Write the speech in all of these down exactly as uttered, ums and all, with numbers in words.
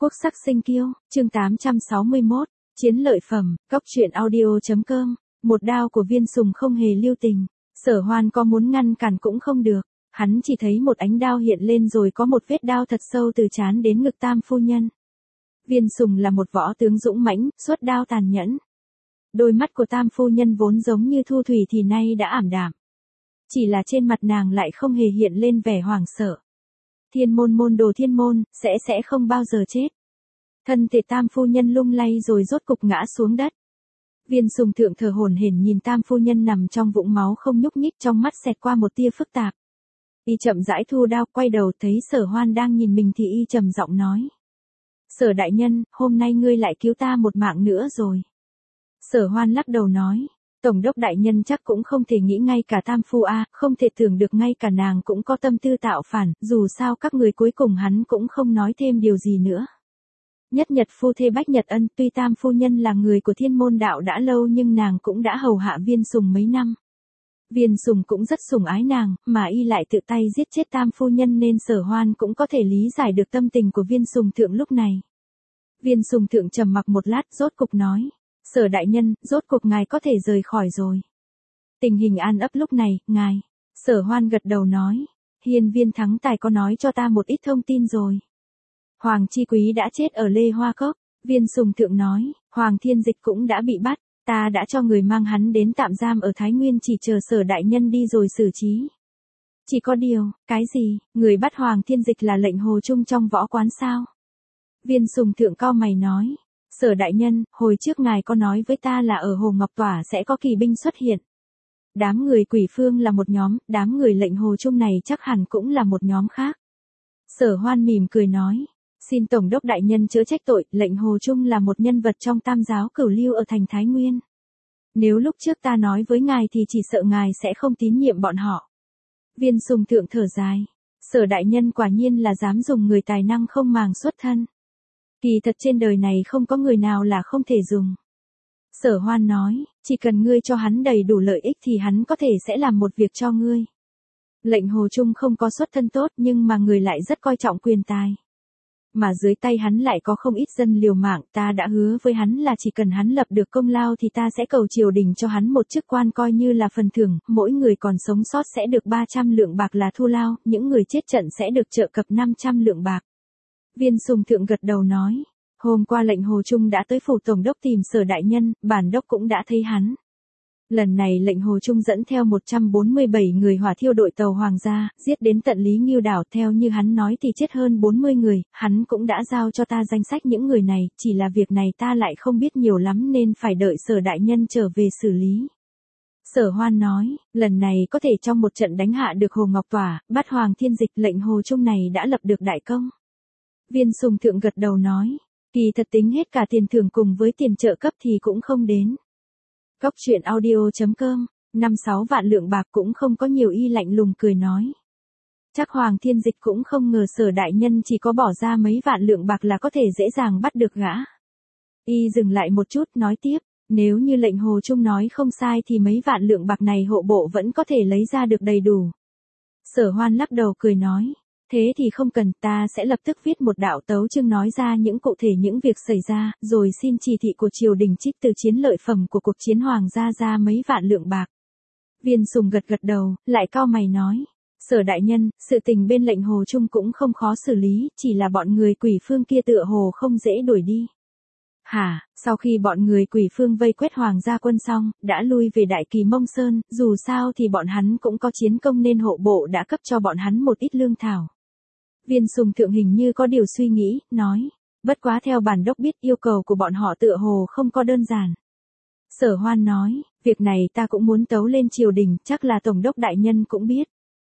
Quốc sắc sinh kiêu, chương tám trăm sáu mươi mốt, chiến lợi phẩm, góc truyện audio.com, một đao của Viên Sùng không hề lưu tình, Sở Hoan có muốn ngăn cản cũng không được, hắn chỉ thấy một ánh đao hiện lên rồi có một vết đao thật sâu từ trán đến ngực Tam phu nhân. Viên Sùng là một võ tướng dũng mãnh, xuất đao tàn nhẫn. Đôi mắt của Tam phu nhân vốn giống như thu thủy thì nay đã ảm đạm. Chỉ là trên mặt nàng lại không hề hiện lên vẻ hoảng sợ. Thiên môn môn đồ thiên môn, sẽ sẽ không bao giờ chết. Thân thể Tam phu nhân lung lay rồi rốt cục ngã xuống đất. Viên Sùng thượng thờ hổn hển nhìn Tam phu nhân nằm trong vũng máu không nhúc nhích, trong mắt xẹt qua một tia phức tạp. Y chậm rãi thu đao, quay đầu thấy Sở Hoan đang nhìn mình thì y trầm giọng nói: Sở đại nhân, hôm nay ngươi lại cứu ta một mạng nữa rồi. Sở Hoan lắc đầu nói: Tổng đốc đại nhân chắc cũng không thể nghĩ ngay cả Tam phu a, không thể tưởng được ngay cả nàng cũng có tâm tư tạo phản, dù sao các người cuối cùng hắn cũng không nói thêm điều gì nữa. Nhất nhật phu thê bách nhật ân, tuy Tam phu nhân là người của thiên môn đạo đã lâu nhưng nàng cũng đã hầu hạ Viên Sùng mấy năm. Viên Sùng cũng rất sủng ái nàng, mà y lại tự tay giết chết Tam phu nhân nên Sở Hoan cũng có thể lý giải được tâm tình của Viên Sùng thượng lúc này. Viên Sùng thượng trầm mặc một lát rốt cục nói: Sở đại nhân, rốt cục ngài có thể rời khỏi rồi. Tình hình an ấp lúc này, ngài. Sở Hoan gật đầu nói: Hiên viên thắng tài có nói cho ta một ít thông tin rồi. Hoàng Chi Quý đã chết ở Lê Hoa Cốc. Viên Sùng thượng nói: Hoàng Thiên Dịch cũng đã bị bắt, ta đã cho người mang hắn đến tạm giam ở Thái Nguyên, chỉ chờ Sở đại nhân đi rồi xử trí. Chỉ có điều, cái gì, người bắt Hoàng Thiên Dịch là lệnh Hồ Trung trong võ quán sao? Viên Sùng thượng cau mày nói: Sở đại nhân, hồi trước ngài có nói với ta là ở Hồ Ngọc Tỏa sẽ có kỳ binh xuất hiện. Đám người Quỷ Phương là một nhóm, đám người lệnh Hồ Trung này chắc hẳn cũng là một nhóm khác. Sở Hoan mỉm cười nói: Xin Tổng đốc đại nhân chớ trách tội, lệnh Hồ Trung là một nhân vật trong Tam giáo Cửu Lưu ở thành Thái Nguyên. Nếu lúc trước ta nói với ngài thì chỉ sợ ngài sẽ không tín nhiệm bọn họ. Viên Sùng thượng thở dài: Sở đại nhân quả nhiên là dám dùng người tài năng không màng xuất thân. Kỳ thật trên đời này không có người nào là không thể dùng. Sở Hoan nói: Chỉ cần ngươi cho hắn đầy đủ lợi ích thì hắn có thể sẽ làm một việc cho ngươi. Lệnh Hồ Trung không có xuất thân tốt nhưng mà người lại rất coi trọng quyền tài. Mà dưới tay hắn lại có không ít dân liều mạng, ta đã hứa với hắn là chỉ cần hắn lập được công lao thì ta sẽ cầu triều đình cho hắn một chức quan coi như là phần thưởng, mỗi người còn sống sót sẽ được ba trăm lượng bạc là thu lao, những người chết trận sẽ được trợ cấp năm trăm lượng bạc. Viên Sùng thượng gật đầu nói: Hôm qua lệnh Hồ Trung đã tới phủ tổng đốc tìm Sở đại nhân, bản đốc cũng đã thấy hắn. Lần này lệnh Hồ Trung dẫn theo một trăm bốn mươi bảy người hỏa thiêu đội tàu hoàng gia, giết đến tận Lý Ngưu đảo, theo như hắn nói thì chết hơn bốn mươi người, hắn cũng đã giao cho ta danh sách những người này, chỉ là việc này ta lại không biết nhiều lắm nên phải đợi Sở đại nhân trở về xử lý. Sở Hoan nói: Lần này có thể trong một trận đánh hạ được Hồ Ngọc Tỏa, bắt Hoàng Thiên Dịch, lệnh Hồ Trung này đã lập được đại công. Viên Sùng thượng gật đầu nói: Kỳ thật tính hết cả tiền thưởng cùng với tiền trợ cấp thì cũng không đến. Góc truyện audio.com, năm sáu vạn lượng bạc cũng không có nhiều, y lạnh lùng cười nói: Chắc Hoàng Thiên Dịch cũng không ngờ Sở đại nhân chỉ có bỏ ra mấy vạn lượng bạc là có thể dễ dàng bắt được gã. Y dừng lại một chút nói tiếp: Nếu như lệnh Hồ Trung nói không sai thì mấy vạn lượng bạc này hộ bộ vẫn có thể lấy ra được đầy đủ. Sở Hoan lắc đầu cười nói: Thế thì không cần, ta sẽ lập tức viết một đạo tấu chương nói ra những cụ thể những việc xảy ra, rồi xin chỉ thị của triều đình trích từ chiến lợi phẩm của cuộc chiến hoàng gia ra mấy vạn lượng bạc. Viên Sùng gật gật đầu, lại cau mày nói: Sở đại nhân, sự tình bên lệnh Hồ Trung cũng không khó xử lý, chỉ là bọn người Quỷ Phương kia tựa hồ không dễ đuổi đi. Hả, sau khi bọn người Quỷ Phương vây quét hoàng gia quân xong, đã lui về Đại Kỳ Mông Sơn, dù sao thì bọn hắn cũng có chiến công nên hộ bộ đã cấp cho bọn hắn một ít lương thảo. Viên Sùng thượng hình như có điều suy nghĩ, nói: Bất quá theo bản đốc biết yêu cầu của bọn họ tựa hồ không có đơn giản. Sở Hoan nói: Việc này ta cũng muốn tấu lên triều đình, chắc là tổng đốc đại nhân cũng biết.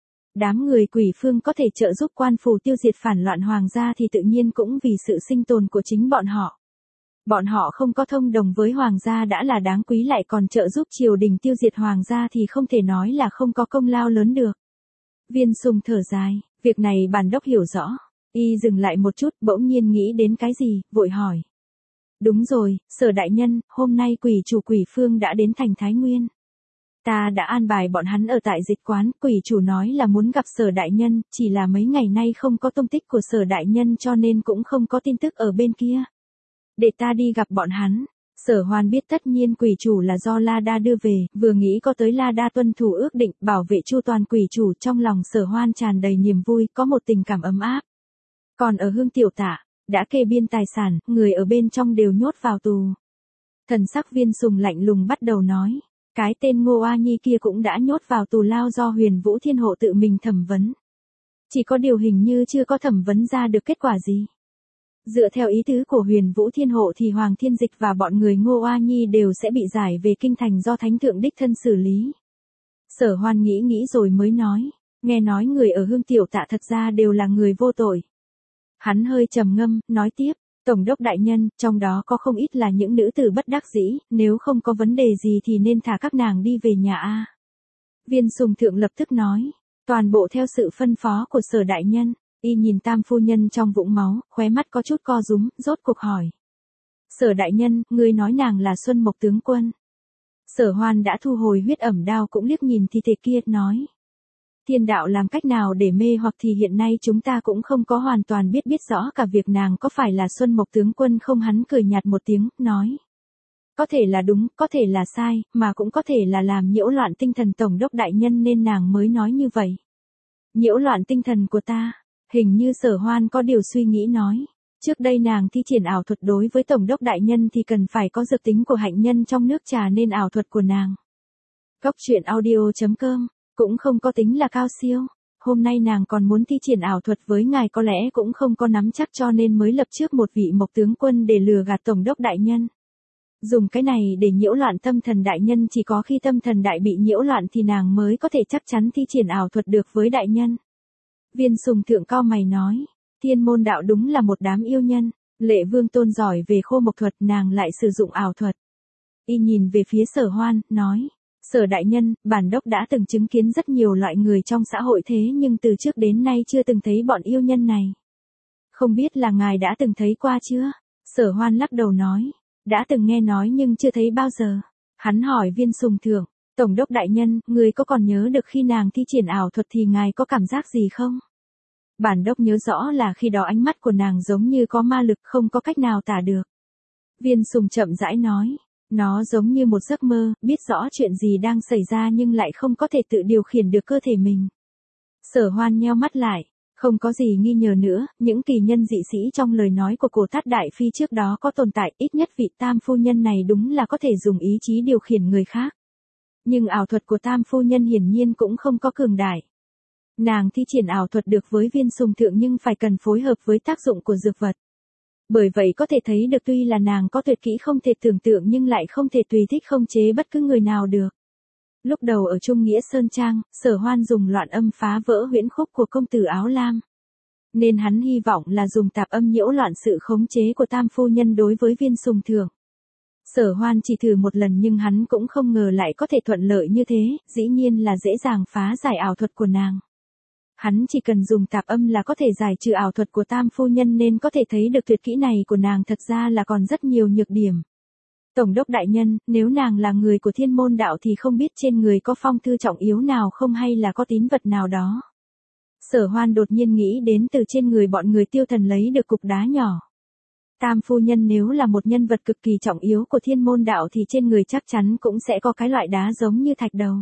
Đám người Quỷ Phương có thể trợ giúp quan phủ tiêu diệt phản loạn hoàng gia thì tự nhiên cũng vì sự sinh tồn của chính bọn họ. Bọn họ không có thông đồng với hoàng gia đã là đáng quý, lại còn trợ giúp triều đình tiêu diệt hoàng gia thì không thể nói là không có công lao lớn được. Viên Sùng thở dài: Việc này bản đốc hiểu rõ. Y dừng lại một chút, bỗng nhiên nghĩ đến cái gì, vội hỏi: Đúng rồi, Sở đại nhân, hôm nay quỷ chủ Quỷ Phương đã đến thành Thái Nguyên. Ta đã an bài bọn hắn ở tại dịch quán, quỷ chủ nói là muốn gặp Sở đại nhân, chỉ là mấy ngày nay không có tung tích của Sở đại nhân cho nên cũng không có tin tức ở bên kia. Để ta đi gặp bọn hắn. Sở Hoan biết tất nhiên quỷ chủ là do La Đa đưa về, vừa nghĩ có tới La Đa tuân thủ ước định, bảo vệ chu toàn quỷ chủ, trong lòng Sở Hoan tràn đầy niềm vui, có một tình cảm ấm áp. Còn ở Hương Tiểu Tạ, đã kê biên tài sản, người ở bên trong đều nhốt vào tù. Thần sắc Viên Sùng lạnh lùng bắt đầu nói, cái tên Ngô A Nhi kia cũng đã nhốt vào tù lao do Huyền Vũ Thiên Hộ tự mình thẩm vấn. Chỉ có điều hình như chưa có thẩm vấn ra được kết quả gì. Dựa theo ý tứ của Huyền Vũ Thiên Hộ thì Hoàng Thiên Dịch và bọn người Ngô A Nhi đều sẽ bị giải về kinh thành do Thánh Thượng đích thân xử lý. Sở Hoan nghĩ nghĩ rồi mới nói, nghe nói người ở Hương Tiểu Tạ thật ra đều là người vô tội. Hắn hơi trầm ngâm, nói tiếp, Tổng đốc đại nhân, trong đó có không ít là những nữ tử bất đắc dĩ, nếu không có vấn đề gì thì nên thả các nàng đi về nhà a. Viên Sùng Thượng lập tức nói, toàn bộ theo sự phân phó của Sở đại nhân. Y nhìn Tam phu nhân trong vũng máu, khóe mắt có chút co rúm, rốt cuộc hỏi. Sở đại nhân, ngươi nói nàng là Xuân Mộc tướng quân. Sở Hoan đã thu hồi huyết ẩm đao cũng liếc nhìn thi thể kia, nói. Thiên đạo làm cách nào để mê hoặc thì hiện nay chúng ta cũng không có hoàn toàn biết biết rõ cả việc nàng có phải là Xuân Mộc tướng quân không. Hắn cười nhạt một tiếng, nói. Có thể là đúng, có thể là sai, mà cũng có thể là làm nhiễu loạn tinh thần Tổng đốc đại nhân nên nàng mới nói như vậy. Nhiễu loạn tinh thần của ta. Hình như Sở Hoan có điều suy nghĩ nói. Trước đây nàng thi triển ảo thuật đối với Tổng đốc đại nhân thì cần phải có dược tính của hạnh nhân trong nước trà nên ảo thuật của nàng. Cốc truyện audio chấm com cũng không có tính là cao siêu. Hôm nay nàng còn muốn thi triển ảo thuật với ngài có lẽ cũng không có nắm chắc cho nên mới lập trước một vị Mộc tướng quân để lừa gạt Tổng đốc đại nhân. Dùng cái này để nhiễu loạn tâm thần đại nhân, chỉ có khi tâm thần đại bị nhiễu loạn thì nàng mới có thể chắc chắn thi triển ảo thuật được với đại nhân. Viên Sùng Thượng cao mày nói, Thiên môn đạo đúng là một đám yêu nhân, Lệ Vương Tôn giỏi về khô mộc thuật, nàng lại sử dụng ảo thuật. Y nhìn về phía Sở Hoan, nói, Sở đại nhân, bản đốc đã từng chứng kiến rất nhiều loại người trong xã hội thế nhưng từ trước đến nay chưa từng thấy bọn yêu nhân này. Không biết là ngài đã từng thấy qua chưa? Sở Hoan lắc đầu nói, đã từng nghe nói nhưng chưa thấy bao giờ. Hắn hỏi Viên Sùng Thượng, Tổng đốc đại nhân, người có còn nhớ được khi nàng thi triển ảo thuật thì ngài có cảm giác gì không? Bản đốc nhớ rõ là khi đó ánh mắt của nàng giống như có ma lực, không có cách nào tả được. Viên Sùng chậm rãi nói, nó giống như một giấc mơ, biết rõ chuyện gì đang xảy ra nhưng lại không có thể tự điều khiển được cơ thể mình. Sở Hoan nheo mắt lại, không có gì nghi ngờ nữa, những kỳ nhân dị sĩ trong lời nói của Cổ Thát Đại Phi trước đó có tồn tại, ít nhất vị Tam phu nhân này đúng là có thể dùng ý chí điều khiển người khác. Nhưng ảo thuật của Tam phu nhân hiển nhiên cũng không có cường đại. Nàng thi triển ảo thuật được với Viên Sùng Thượng nhưng phải cần phối hợp với tác dụng của dược vật. Bởi vậy có thể thấy được tuy là nàng có tuyệt kỹ không thể tưởng tượng nhưng lại không thể tùy thích không chế bất cứ người nào được. Lúc đầu ở Trung Nghĩa Sơn Trang, Sở Hoan dùng loạn âm phá vỡ huyễn khúc của công tử áo lam. Nên hắn hy vọng là dùng tạp âm nhiễu loạn sự khống chế của Tam phu nhân đối với Viên Sùng Thượng. Sở Hoan chỉ thử một lần nhưng hắn cũng không ngờ lại có thể thuận lợi như thế, dĩ nhiên là dễ dàng phá giải ảo thuật của nàng. Hắn chỉ cần dùng tạp âm là có thể giải trừ ảo thuật của Tam phu nhân nên có thể thấy được tuyệt kỹ này của nàng thật ra là còn rất nhiều nhược điểm. Tổng đốc đại nhân, nếu nàng là người của Thiên môn đạo thì không biết trên người có phong thư trọng yếu nào không hay là có tín vật nào đó. Sở Hoan đột nhiên nghĩ đến từ trên người bọn người Tiêu Thần lấy được cục đá nhỏ. Tam phu nhân nếu là một nhân vật cực kỳ trọng yếu của Thiên môn đạo thì trên người chắc chắn cũng sẽ có cái loại đá giống như thạch đầu.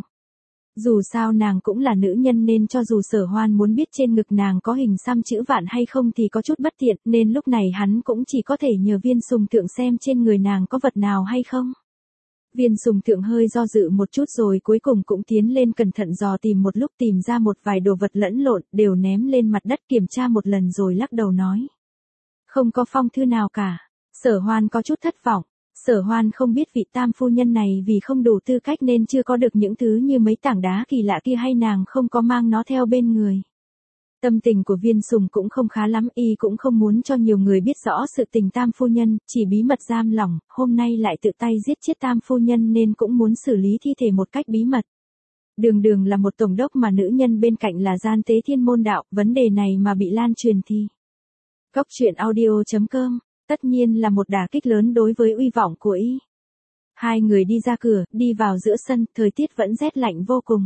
Dù sao nàng cũng là nữ nhân nên cho dù Sở Hoan muốn biết trên ngực nàng có hình xăm chữ vạn hay không thì có chút bất tiện nên lúc này hắn cũng chỉ có thể nhờ Viên Sùng Thượng xem trên người nàng có vật nào hay không. Viên Sùng Thượng hơi do dự một chút rồi cuối cùng cũng tiến lên cẩn thận dò tìm một lúc, tìm ra một vài đồ vật lẫn lộn đều ném lên mặt đất kiểm tra một lần rồi lắc đầu nói. Không có phong thư nào cả. Sở Hoan có chút thất vọng. Sở Hoan không biết vị Tam phu nhân này vì không đủ tư cách nên chưa có được những thứ như mấy tảng đá kỳ lạ kia hay nàng không có mang nó theo bên người. Tâm tình của Viên Sùng cũng không khá lắm, y cũng không muốn cho nhiều người biết rõ sự tình Tam phu nhân, chỉ bí mật giam lỏng, hôm nay lại tự tay giết chết Tam phu nhân nên cũng muốn xử lý thi thể một cách bí mật. Đường đường là một tổng đốc mà nữ nhân bên cạnh là gian tế Thiên môn đạo, vấn đề này mà bị lan truyền thì. Cốc truyện audio chấm com tất nhiên là một đả kích lớn đối với uy vọng của y. Hai người đi ra cửa, đi vào giữa sân, thời tiết vẫn rét lạnh vô cùng.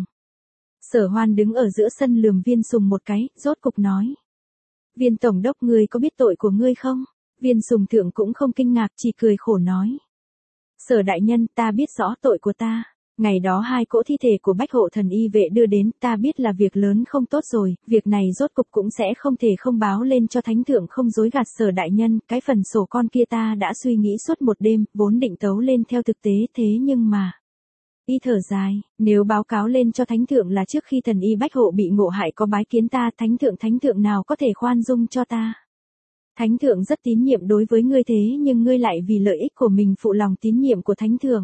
Sở Hoan đứng ở giữa sân lườm Viên Sùng một cái, rốt cục nói. Viên tổng đốc, ngươi có biết tội của ngươi không? Viên Sùng Thượng cũng không kinh ngạc, chỉ cười khổ nói. Sở đại nhân, ta biết rõ tội của ta. Ngày đó hai cỗ thi thể của Bách Hộ Thần Y vệ đưa đến, ta biết là việc lớn không tốt rồi, việc này rốt cục cũng sẽ không thể không báo lên cho thánh thượng, không dối gạt Sở đại nhân, cái phần sổ con kia ta đã suy nghĩ suốt một đêm, vốn định tấu lên theo thực tế, thế nhưng mà... Y thở dài, nếu báo cáo lên cho thánh thượng là trước khi thần y Bách Hộ bị ngộ hại có bái kiến ta, thánh thượng thánh thượng nào có thể khoan dung cho ta. Thánh thượng rất tín nhiệm đối với ngươi, thế nhưng ngươi lại vì lợi ích của mình phụ lòng tín nhiệm của thánh thượng.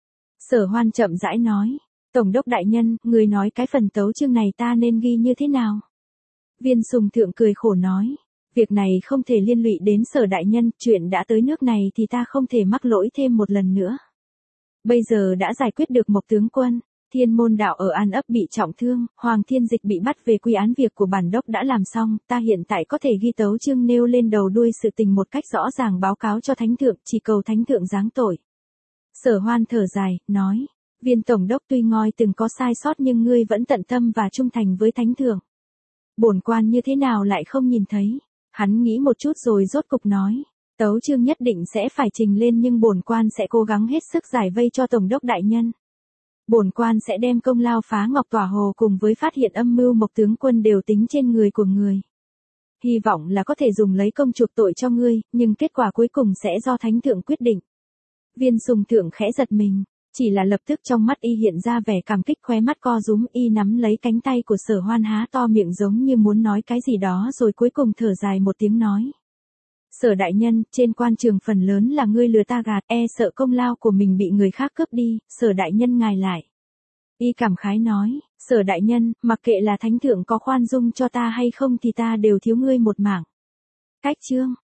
Sở Hoan chậm rãi nói, tổng đốc đại nhân, ngươi nói cái phần tấu chương này ta nên ghi như thế nào? Viên Sùng Thượng cười khổ nói, việc này không thể liên lụy đến Sở đại nhân, chuyện đã tới nước này thì ta không thể mắc lỗi thêm một lần nữa. Bây giờ đã giải quyết được Mộc tướng quân, Thiên Môn đạo ở An ấp bị trọng thương, Hoàng Thiên Dịch bị bắt về, quy án việc của bản đốc đã làm xong, ta hiện tại có thể ghi tấu chương nêu lên đầu đuôi sự tình một cách rõ ràng báo cáo cho thánh thượng, chỉ cầu thánh thượng giáng tội. Sở Hoan thở dài, nói, Viên tổng đốc tuy ngoi từng có sai sót nhưng ngươi vẫn tận tâm và trung thành với thánh thượng. Bổn quan như thế nào lại không nhìn thấy? Hắn nghĩ một chút rồi rốt cục nói. Tấu chương nhất định sẽ phải trình lên nhưng bổn quan sẽ cố gắng hết sức giải vây cho tổng đốc đại nhân. Bổn quan sẽ đem công lao phá Ngọc Tỏa Hồ cùng với phát hiện âm mưu Mộc tướng quân đều tính trên người của người. Hy vọng là có thể dùng lấy công chuộc tội cho ngươi, nhưng kết quả cuối cùng sẽ do thánh thượng quyết định. Viên Sùng Thượng khẽ giật mình, chỉ là lập tức trong mắt y hiện ra vẻ cảm kích, khóe mắt co rúm, y nắm lấy cánh tay của Sở Hoan há to miệng giống như muốn nói cái gì đó rồi cuối cùng thở dài một tiếng nói. Sở đại nhân, trên quan trường phần lớn là ngươi lừa ta gạt, e sợ công lao của mình bị người khác cướp đi, Sở đại nhân ngài lại. Y cảm khái nói, Sở đại nhân, mặc kệ là thánh thượng có khoan dung cho ta hay không thì ta đều thiếu ngươi một mảng. Cách chương